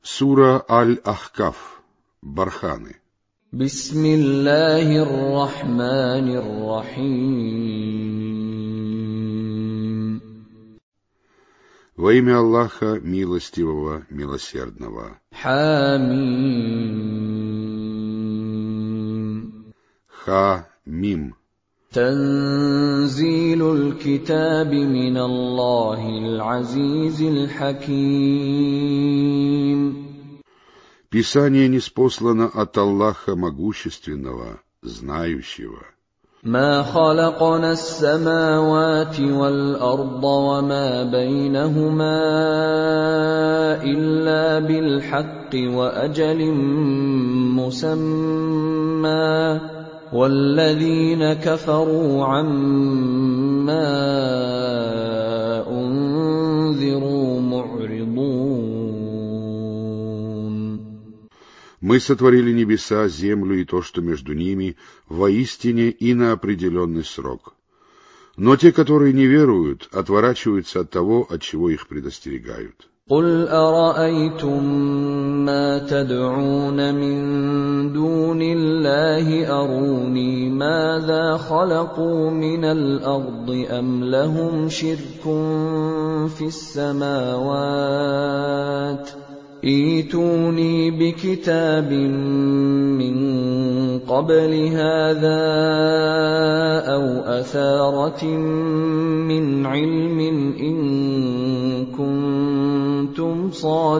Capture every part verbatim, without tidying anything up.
Сура Аль-Ахкаф. Барханы. Бисмиллахир-рахманир-рахим. Во имя Аллаха, милостивого, милосердного. Хамим. Ха-мим. Танзилуль китаби миналлахил азизил хаким. Писание ниспослано от Аллаха Могущественного, Знающего. ما خلقنا السماوات والأرض وما بينهما إلا بالحق وأجل مسمى والذين كفروا عما أنذروا معرضون. Мы сотворили небеса, землю и то, что между ними, воистине и на определенный срок. Но те, которые не веруют, отворачиваются от того, от чего их предостерегают. قُلْ أَرَأَيْتُم مَّا تَدْعُونَ مِن دُونِ اللَّهِ أَرُونِي مَاذَا خَلَقُوا مِنَ الْأَرْضِ أَمْ لَهُمْ شِرْكٌ فِي السَّمَاوَاتِ ائْتُونِي بِكِتَابٍ مِّن قَبْلِ هَٰذَا أَوْ أَثَارَةٍ مِّنْ عِلْمٍ إِن كُنتُمْ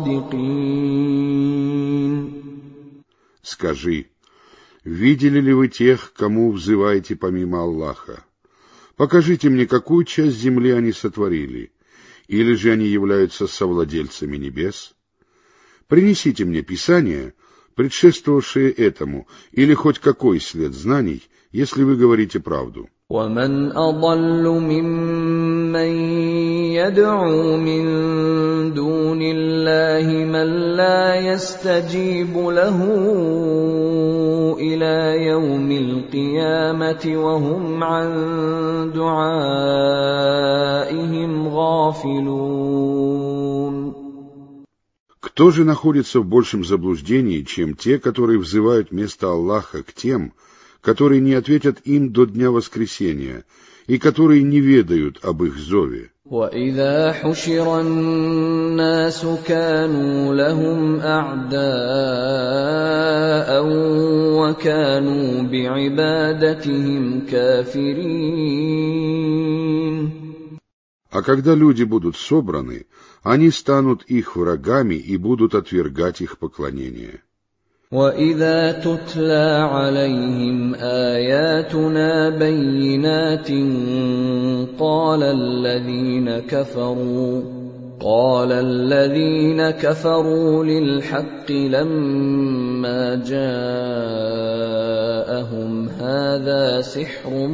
صَادِقِينَ. Скажи, видели ли вы тех, кому взываете помимо Аллаха? Покажите мне, какую часть земли они сотворили, или же они являются совладельцами небес? Принесите мне Писание, предшествовавшее этому, или хоть какой след знаний, если вы говорите правду. وَمَنْ أَضَلُّ مِمَّن يَدْعُو مِن دُونِ اللَّهِ مَن لَّا يَسْتَجِيبُ لَهُ إِلَىٰ يَوْمِ الْقِيَامَةِ وَهُمْ عَن دُعَائِهِمْ غَافِلُونَ. Кто же находится в большем заблуждении, чем те, которые взывают вместо Аллаха к тем, которые не ответят им до дня воскресения, и которые не ведают об их зове? وَإِذَا حُشِرَ النَّاسُ كَانُوا لَهُمْ أَعْدَاءً وَكَانُوا بِعِبَادَتِهِمْ كَافِرِينَ. А когда люди будут собраны, они станут их врагами и будут отвергать их поклонение. وَإِذَا تُتْلَىٰ عَلَيْهِمْ آيَاتُنَا بَيِّنَاتٍ قَالَ الَّذِينَ كَفَرُوا قَالَ الَّذِينَ كَفَرُوا لِلْحَقِّ لَمَّا جَاءَهُمْ هَٰذَا سِحْرٌ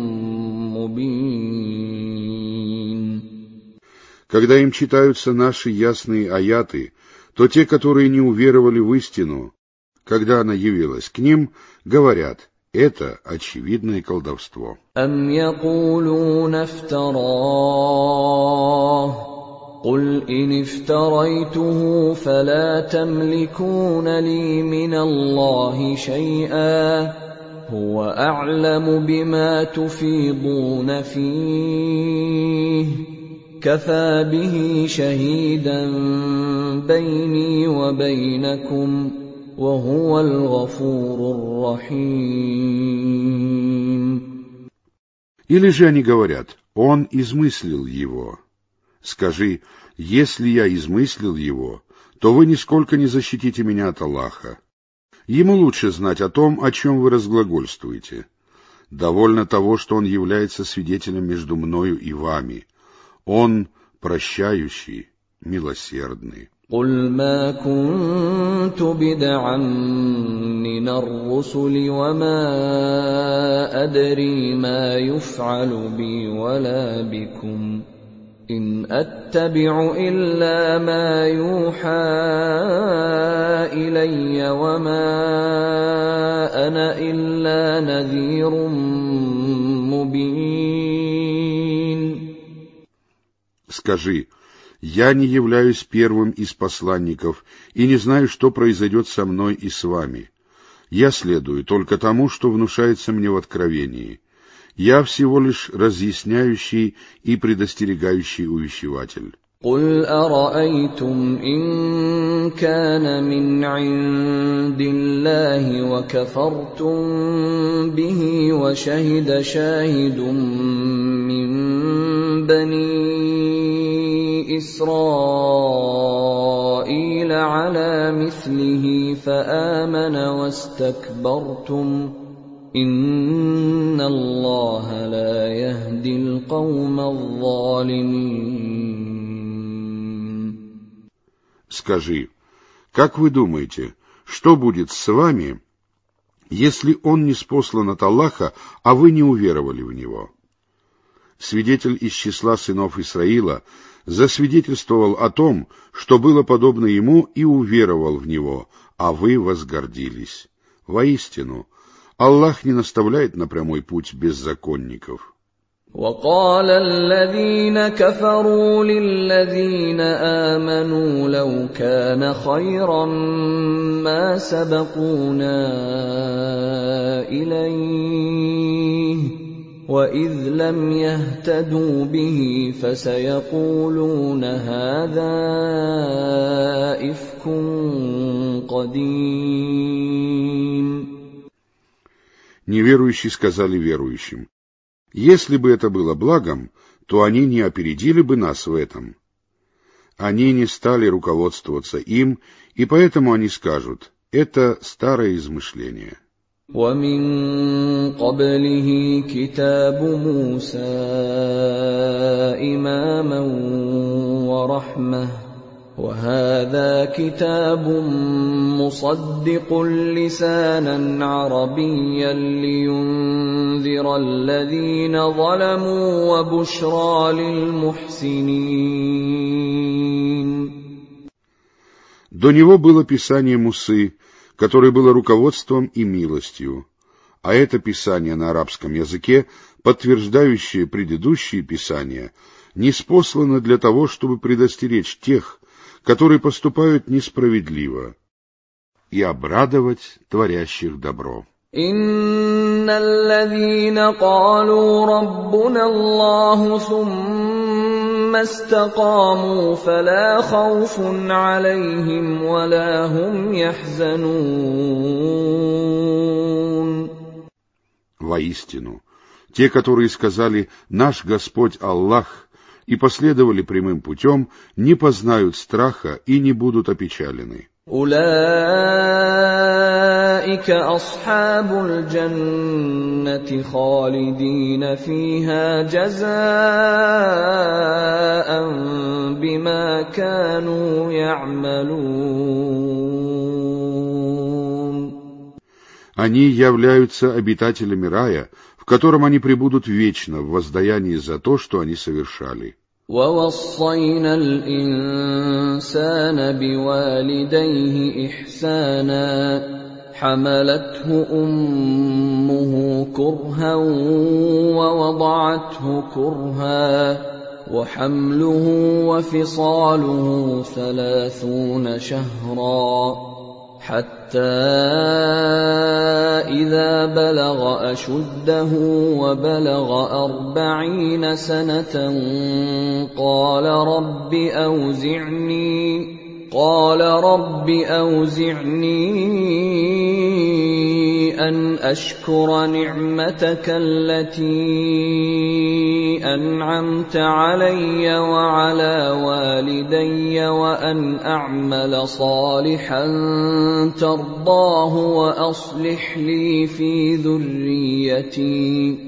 مُّبِينٌ. Когда им читаются наши ясные аяты, то те, которые не уверовали в истину, когда она явилась к ним, говорят: это очевидное колдовство. أَمْ يَقُولُونَ افْتَرَاهُ قُلْ إِنِ افْتَرَيْتُهُ فَلَا تَمْلِكُونَ لِي مِنَ اللَّهِ شَيْئًا هُوَ أَعْلَمُ بِمَا تُفِيضُونَ فِيهِ كَفَىٰ بِهِ شَهِيدًا بَيْنِي وَبَيْنَكُمْ وَهُوَ الْغَفُورُ الرَّحِيمُ. Или же они говорят: он измыслил его. Скажи: если я измыслил его, то вы нисколько не защитите меня от Аллаха. Ему лучше знать о том, о чем вы разглагольствуете. Довольно того, что он является свидетелем между мною и вами. Он прощающий, милосердный. قُلْ مَا كُنتُ بِدْعًا مِّنَ الرُّسُلِ وَمَا أَدْرِي مَا يُفْعَلُ بِي وَلَا بِكُمْ إِنْ أَتَّبِعُ إِلَّا مَا يُوحَىٰ إِلَيَّ وَمَا أَنَا إِلَّا نَذِيرٌ مُّبِينٌ. Скажи: Я не являюсь первым из посланников и не знаю, что произойдет со мной и с вами. Я следую только тому, что внушается мне в откровении. Я всего лишь разъясняющий и предостерегающий увещеватель. قُلْ أَرَأَيْتُمْ إِن كَانَ مِنْ عِندِ اللَّهِ وَكَفَرْتُم بِهِ وَشَهِدَ شَاهِدٌ مِّن بَنِي إِسْرَائِيلَ عَلَىٰ مِثْلِهِ فَآمَنَ وَاسْتَكْبَرْتُمْ إِنَّ اللَّهَ لَا يَهْدِي الْقَوْمَ الظَّالِمِينَ. Скажи, как вы думаете, что будет с вами, если он не ниспослан от Аллаха, а вы не уверовали в него? Свидетель из числа сынов Исраила засвидетельствовал о том, что было подобно ему, и уверовал в него, а вы возгордились. Воистину, Аллах не наставляет на прямой путь беззаконников. وَقَالَ الَّذِينَ كَفَرُوا لِلَّذِينَ آمَنُوا لَوْ كَانَ خَيْرًا مَّا سَبَقُونَا إِلَيْهِ وَإِذْ لَمْ يَهْتَدُوا بِهِ فَسَيَقُولُونَ هَٰذَا إِفْكٌ قَدِيمٌ. Неверующие сказали верующим: если бы это было благом, то они не опередили бы нас в этом. Они не стали руководствоваться им, и поэтому они скажут: это старое измышление. وَمِن قَبْلِهِ كِتَابُ مُوسَىٰ إِمَامًا وَرَحْمَةً وَهَٰذَا كِتَابٌ مُّصَدِّقٌ لِّسَانًا عَرَبِيًّا لِّيُنذِرَ الَّذِينَ ظَلَمُوا وَبُشْرَىٰ لِلْمُحْسِنِينَ. До него было писание Мусы, которое было руководством и милостью, а это писание на арабском языке, подтверждающее предыдущие писания, ниспослано для того, чтобы предостеречь тех, которые поступают несправедливо, и обрадовать творящих добро. إِنَّ الَّذِينَ قَالُوا رَبُّنَا اللَّهُ ثُمَّ اسْتَقَامُوا فَلَا خَوْفٌ عَلَيْهِمْ وَلَا هُمْ يَحْزَنُونَ. Воистину, те, которые сказали «Наш Господь Аллах» и последовали прямым путем, не познают страха и не будут опечалены. أُولَٰئِكَ أَصْحَابُ الْجَنَّةِ خَالِدِينَ فِيهَا جَزَاءً بِمَا كَانُوا يَعْمَلُونَ. Они являются обитателями рая, в котором они пребудут вечно в воздаянии за то, что они совершали. وَوَصَّيْنَا الْإِنسَانَ بِوَالِدَيْهِ إِحْسَانًا حَمَلَتْهُ أُمُّهُ كُرْهًا وَوَضَعَتْهُ كُرْهًا وَحَمْلُهُ وَفِصَالُهُ ثَلَاثُونَ شَهْرًا حَتَّى إِذَا بَلَغَ أَشُدَّهُ وَبَلَغَ أَرْبَعِينَ سَنَةً قَالَ رَبِّ أَوْزِعْنِي قَالَ رَبِّ أَوْزِعْنِي أَنْ أَشْكُرَ نِعْمَتَكَ الَّتِي أَنْعَمْتَ عَلَيَّ وَعَلَى وَالِدَيَّ وَأَنْ أَعْمَلَ صَالِحًا تَرْضَاهُ وَأَصْلِحْ لِي فِي ذُرِّيَّتِي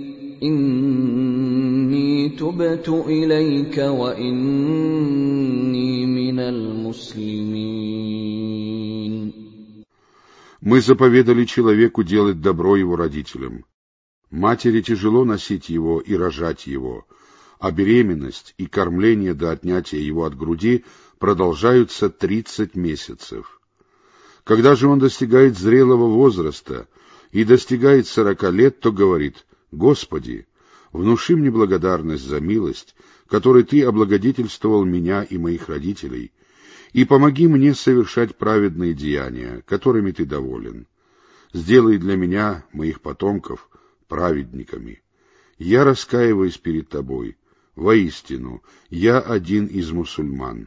إِنِّي تُبْتُ إِلَيْكَ وَإِنِّي مِنَ الْمُسْلِمِينَ. Мы заповедали человеку делать добро его родителям. Матери тяжело носить его и рожать его, а беременность и кормление до отнятия его от груди продолжаются тридцать месяцев. Когда же он достигает зрелого возраста и достигает сорока лет, то говорит: «Господи, внуши мне благодарность за милость, который Ты облагодетельствовал меня и моих родителей, и помоги мне совершать праведные деяния, которыми Ты доволен. Сделай для меня, моих потомков, праведниками. Я раскаиваюсь перед Тобой. Воистину, я один из мусульман.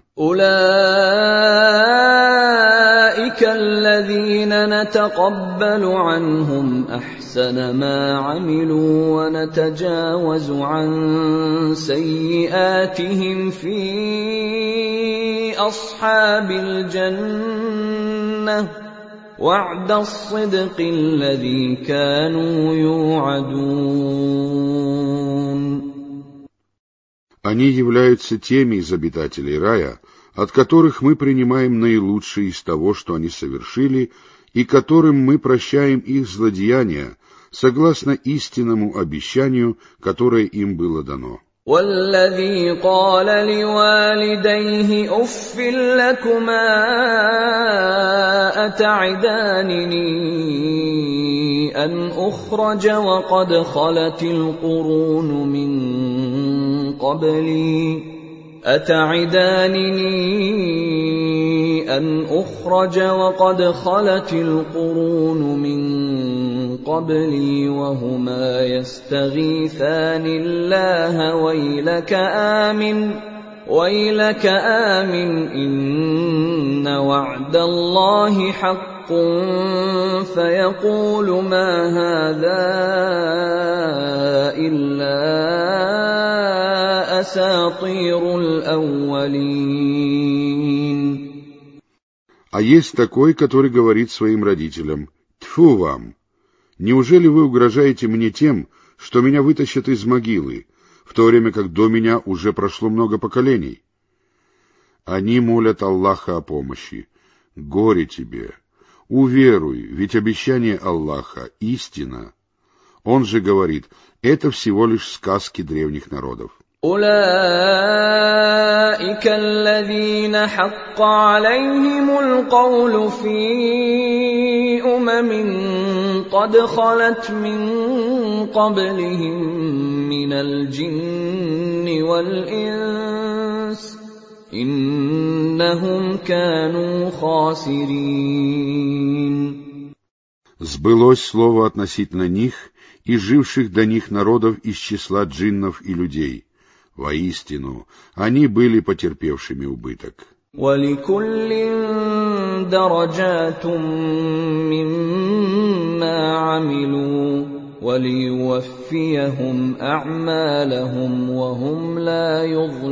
أولئك الذين نتقبل عنهم أحسن ما عملوا ونتجاوز عن سيئاتهم في أصحاب الجنة وعد الصدق الذي كانوا يوعدون. Они являются теми из обитателей рая, от которых мы принимаем наилучшее из того, что они совершили, и которым мы прощаем их злодеяния, согласно истинному обещанию, которое им было дано. والذي قال لوالديه أف لكما أتعدانني أن أخرج وقد خلت القرون من قبلي أتعدانني أن أخرج وقد خلت القرون من قبلي وهما يستغيثان الله ويلك آمن ويلك آمن إن وعد الله حق فيقول ما هذا إلا أساطير الأولين. А есть такой, который говорит своим родителям: «Тьфу вам! Неужели вы угрожаете мне тем, что меня вытащат из могилы, в то время как до меня уже прошло много поколений?» Они молят Аллаха о помощи. Горе тебе! Уверуй, ведь обещание Аллаха — истина. Он же говорит: это всего лишь сказки древних народов. أولئك الذين حق عليهم القول في أمم قد خلت من قبلهم من الجن والإنس إنهم كانوا خاسرين. Сбылось слово относительно них и живших до них народов из числа джиннов и людей. Воистину, они были потерпевшими убыток. وَلِكُلٍّ دَرَجَاتٌ مِّمَّا عَمِلُوا وَلِيُوَفِّيَهُمْ أَعْمَالَهُمْ وَهُمْ لَا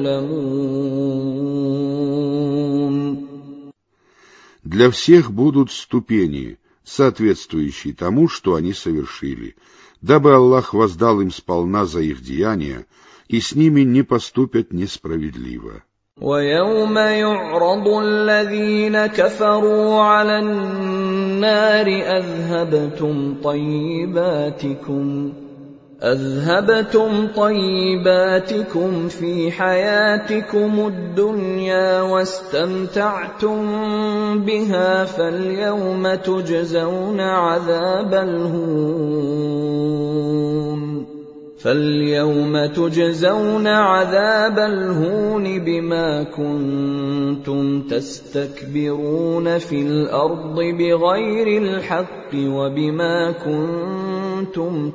يُظْلَمُونَ. Для всех будут ступени, соответствующие тому, что они совершили, дабы Аллах воздал им сполна за их деяния, и с ними не поступят несправедливо. وَيَوْمَ يُعْرَضُ الَّذِينَ كَفَرُوا عَلَى النَّارِ أَذْهَبْتُمْ طَيِّبَاتِكُمْ أَذْهَبْتُمْ طَيِّبَاتِكُمْ فِي حَيَاتِكُمُ الدُّنْيَا وَاسْتَمْتَعْتُمْ بِهَا فَالْيَوْمَ تُجْزَوْنَ عَذَابَ الْهُونِ فَالْيَوْمَ تُجْزَوْنَ عَذَابَ الْهُونِ بِمَا كُنتُمْ تَسْتَكْبِرُونَ فِي الْأَرْضِ بِغَيْرِ الْحَقِّ وَبِمَا كُنتُمْ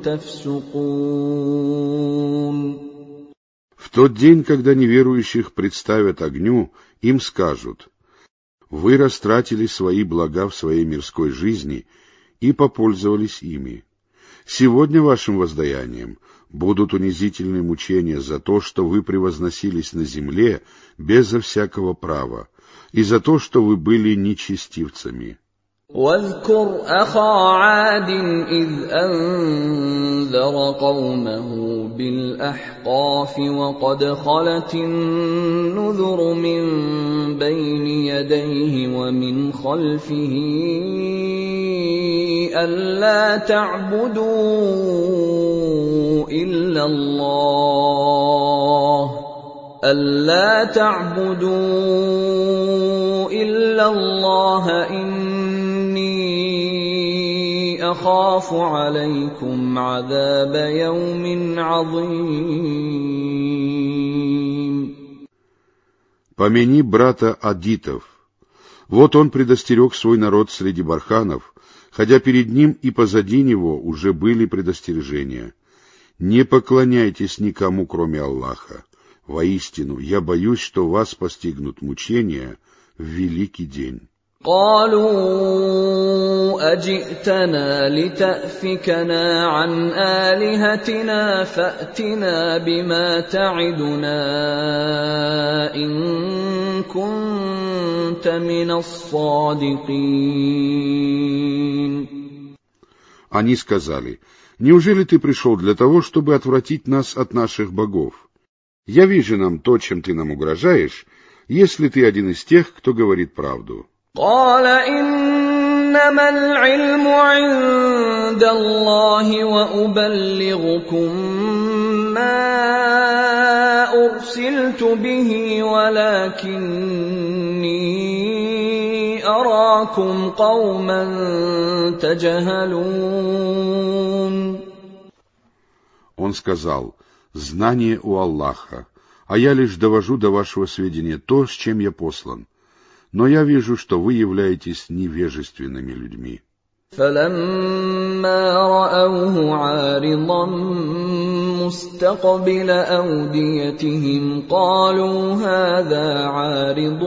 تَفْسُقُونَ. В тот день, когда неверующих представят огню, им скажут: «Вы растратили свои блага в своей мирской жизни и попользовались ими. Сегодня вашим воздаянием будут унизительные мучения за то, что вы превозносились на земле безо всякого права, и за то, что вы были нечестивцами». واذكر أخا عاد إذ أنذر قومه بالأحقاف وقد خلت النذر من بين يديه ومن خلفه ألا تعبدوا إلا الله ألا تعبدوا إلا الله إني أخاف عليكم عذاب يوم عظيم. Помяни брата Адитов. Вот он предостерег свой народ среди барханов, хотя перед ним и позади него уже были предостережения. Не поклоняйтесь никому, кроме Аллаха. Воистину, я боюсь, что вас постигнут мучения в великий день. قالوا أجئتنا لتأفكنا عن آلهتنا فأتنا بما تعدنا إن كنت من الصادقين. Они сказали: неужели ты пришел для того, чтобы отвратить нас от наших богов? Яви нам то, чем ты нам угрожаешь, если ты один из тех, кто говорит правду. قال إنما العلم عند الله وأبلغكم ما أرسلت به ولكني أراكم قوما تجهلون. Он сказал: знание у Аллаха, а я лишь довожу до вашего сведения то, с чем я послан. Но я вижу, что вы являетесь невежественными людьми. فَلَمَّا رَأَوْهُ عَارِضًا مُسْتَقْبِلَ أَوْدِيَتِهِمْ قَالُوا هَذَا عَارِضٌ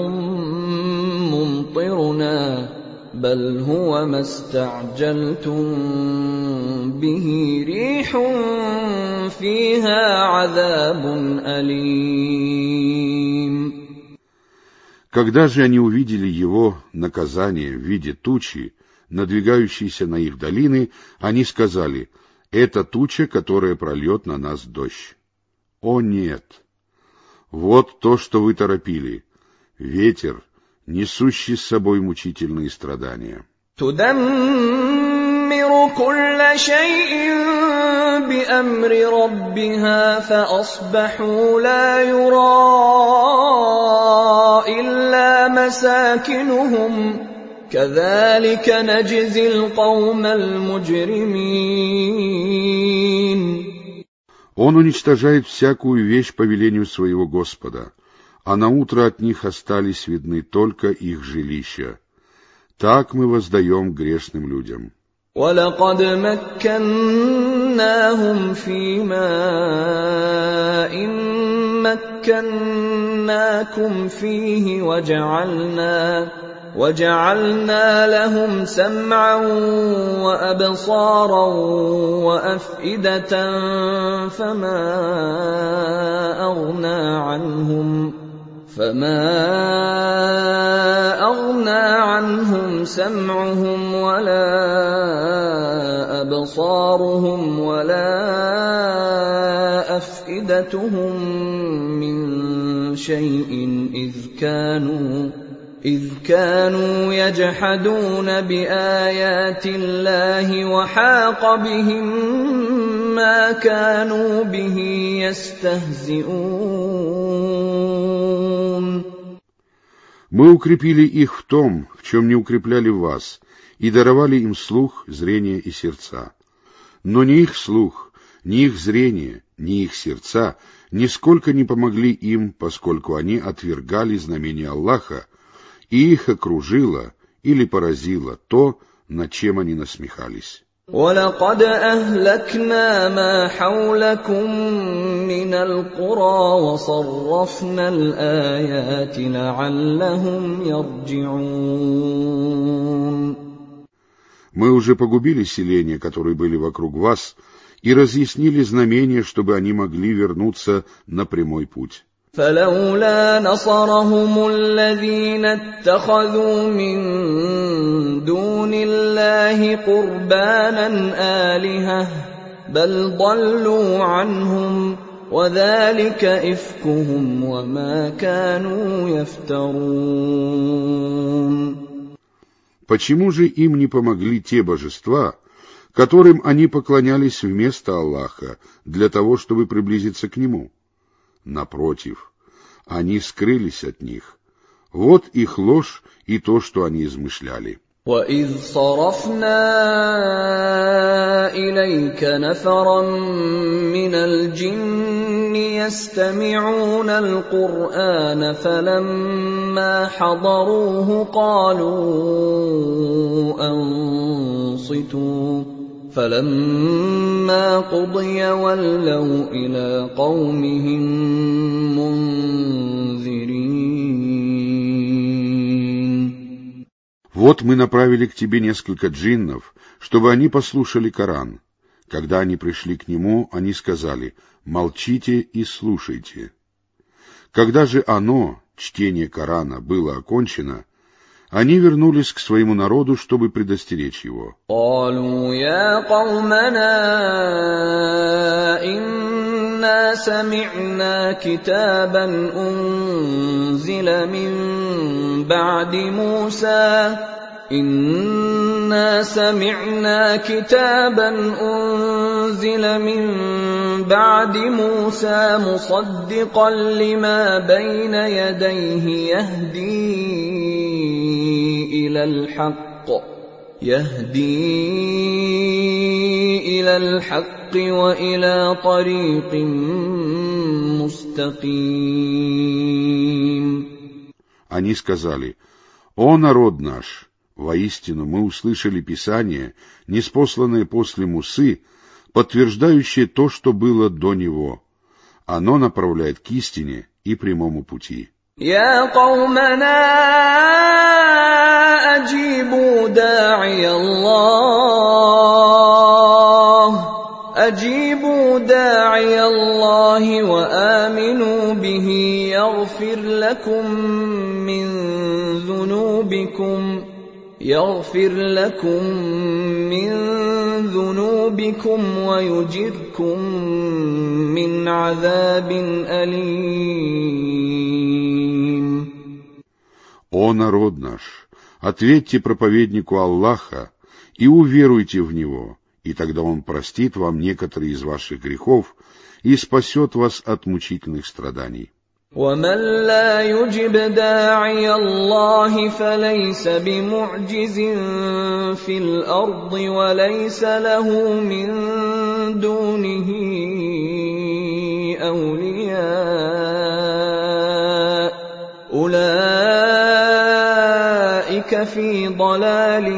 مُمْطِرُنَا بَلْ هُوَ مَا استعجلتم بِهِ رِيحٌ فِيهَا عَذَابٌ أَلِيمٌ. Когда же они увидели его наказание в виде тучи, надвигающейся на их долины, они сказали: это туча, которая прольет на нас дождь. О нет! Вот то, что вы торопили, ветер, несущий с собой мучительные страдания. تدمر كل شيء بأمر ربها فأصبحوا لا يرى إلا مساكنهم كذلك نجزي القوم المجرمين. Он уничтожает всякую вещь по велению своего Господа, а наутро от них остались видны только их жилища. Так мы воздаем грешным людям. وَلَقَدْ مَكَّنَّاهُمْ فِي مَاءٍ مَكَّنَّاكُمْ فِيهِ وَجَعَلْنَا وَجَعَلْنَا لَهُمْ سَمْعًا وَأَبْصَارًا وَأَفْئِدَةً فَمَا أَغْنَى عَنْهُمْ فما أغنى عنهم سمعهم ولا أبصارهم ولا أفئدتهم من شيء إذ كانوا إذ كانوا يجحدون بآيات الله وحاق بهم ما كانوا به يستهزئون. Мы укрепили их в том, в чем не укрепляли вас, и даровали им слух, зрение и сердца. Но ни их слух, ни их зрение, ни их сердца нисколько не помогли им, поскольку они отвергали знамения Аллаха, и их окружило или поразило то, над чем они насмехались. وَلَقَدْ أَهْلَكْنَا مَا حَوْلَكُمْ مِنَ الْقُرَى وَصَرَّفْنَا الْآيَاتِ لَعَلَّهُمْ يَرْجِعُونَ. Мы уже погубили селения, которые были вокруг вас, и разъяснили знамения, чтобы они могли вернуться на прямой путь. فلولا نصرهم الذين اتخذوا من دون الله قربانا آلهة بل ضلوا عنهم وذلك إفكهم وما كانوا يفترون. Почему же им не помогли те божества, которым они поклонялись вместо Аллаха, для того, чтобы приблизиться к Нему? Напротив, они скрылись от них. Вот их ложь и то, что они измышляли. وَإِذْ صَرَفْنَا إِلَيْكَ نَفَرًا مِنَ الْجِنِّ يستمعون القرآن فلما حضروه قالوا أنصتوا فلما قضي ولوا إلى قومهم منذرين. Вот мы направили к тебе несколько джиннов, чтобы они послушали Коран. Когда они пришли к нему, они сказали: «Молчите и слушайте». Когда же оно, чтение Корана, было окончено, они вернулись к своему народу, чтобы предостеречь его. قالوا يا قومنا إنا سمعنا كتابا أنزل من بعد موسى إنا سمعنا كتابا أنزل من بعد موسى مصدقا لما بين يديه يهدي إلى الحق يهدي إلى الحق وإلى طريق مستقيم. Они сказали: «О народ наш! Воистину мы услышали Писание, ниспосланное после Мусы, подтверждающее то, что было до него. Оно направляет к истине и прямому пути». يا قومنا أجيبوا داعي الله أجيبوا داعي الله وآمنوا به يغفر لكم من ذنوبكم يغفر لكم من ذنوبكم ويجركم من عذاب أليم. «О народ наш, ответьте проповеднику Аллаха и уверуйте в Него, и тогда Он простит вам некоторые из ваших грехов и спасет вас от мучительных страданий». ومن لا يجب داعي الله فليس بمعجز في الأرض وليس له من دونه أولياء أولئك في ضلال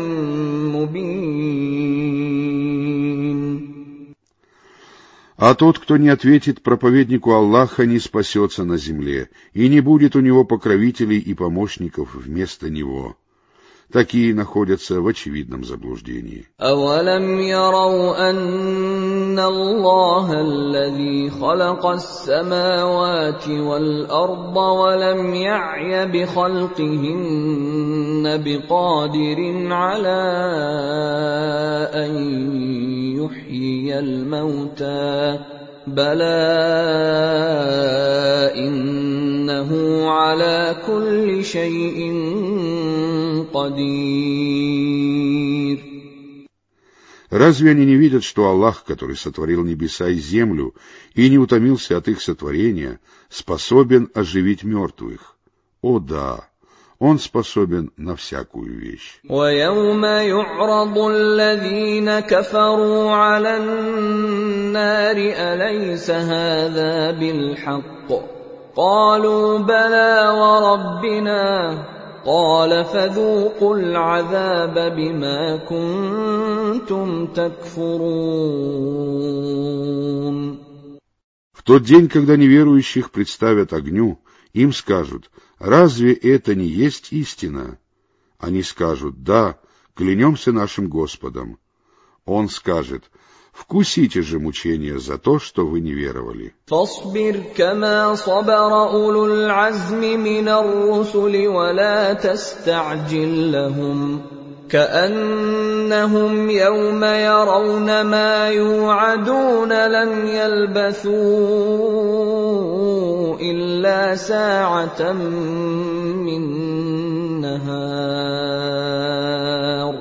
مبين. А тот, кто не ответит проповеднику Аллаха, не спасется на земле, и не будет у него покровителей и помощников вместо него. Такие находятся в очевидном заблуждении. أَوَلَمْ يَرَوْا أَنَّ اللَّهَ الَّذِي خَلَقَ السَّمَاوَاتِ وَالْأَرْضَ وَلَمْ يَعْيَ بِخَلْقِهِنَّ بِقَادِرٍ عَلَىٰ أَن يُحْيِيَ الْمَوْتَىٰ بَلَىٰ إِنَّهُ عَلَىٰ كُلِّ شَيْءٍ قدير. Разве они не видят, что Аллах, который сотворил небеса и землю и не утомился от их сотворения, способен оживить мертвых? О да, Он способен на всякую вещь. وَيَوْمَ يُعْرَضُ الَّذِينَ كَفَرُوا عَلَى النَّارِ أَلَيْسَ هَذَا بِالْحَقِّ قَالُوا بَلَىٰ وَرَبِّنَا قال فذوقوا العذاب بما كنتم تكفرون. В тот день, когда неверующих представят огню, им скажут: «Разве это не есть истина?» Они скажут: «Да, клянемся нашим Господом». Он скажет: «Вкусите же мучения за то, что вы не веровали». فاصبر كما صبر أولو العزم من الرسل ولا تستعجل لهم كأنهم يوم يرون ما يوعدون لم يلبثوا إلا ساعة من نهار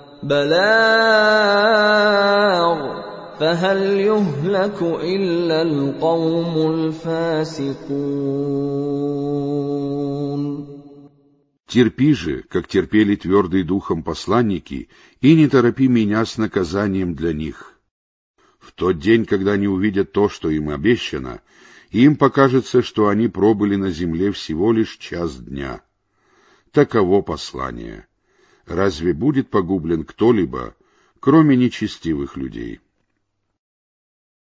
بلاغ فهل يهلك إلا القوم الفاسقون. Терпи же, как терпели твердые духом посланники, и не торопи меня с наказанием для них. В тот день, когда они увидят то, что им обещано, им покажется, что они пробыли на земле всего лишь час дня. Таково послание. Разве будет погублен кто-либо, кроме нечестивых людей?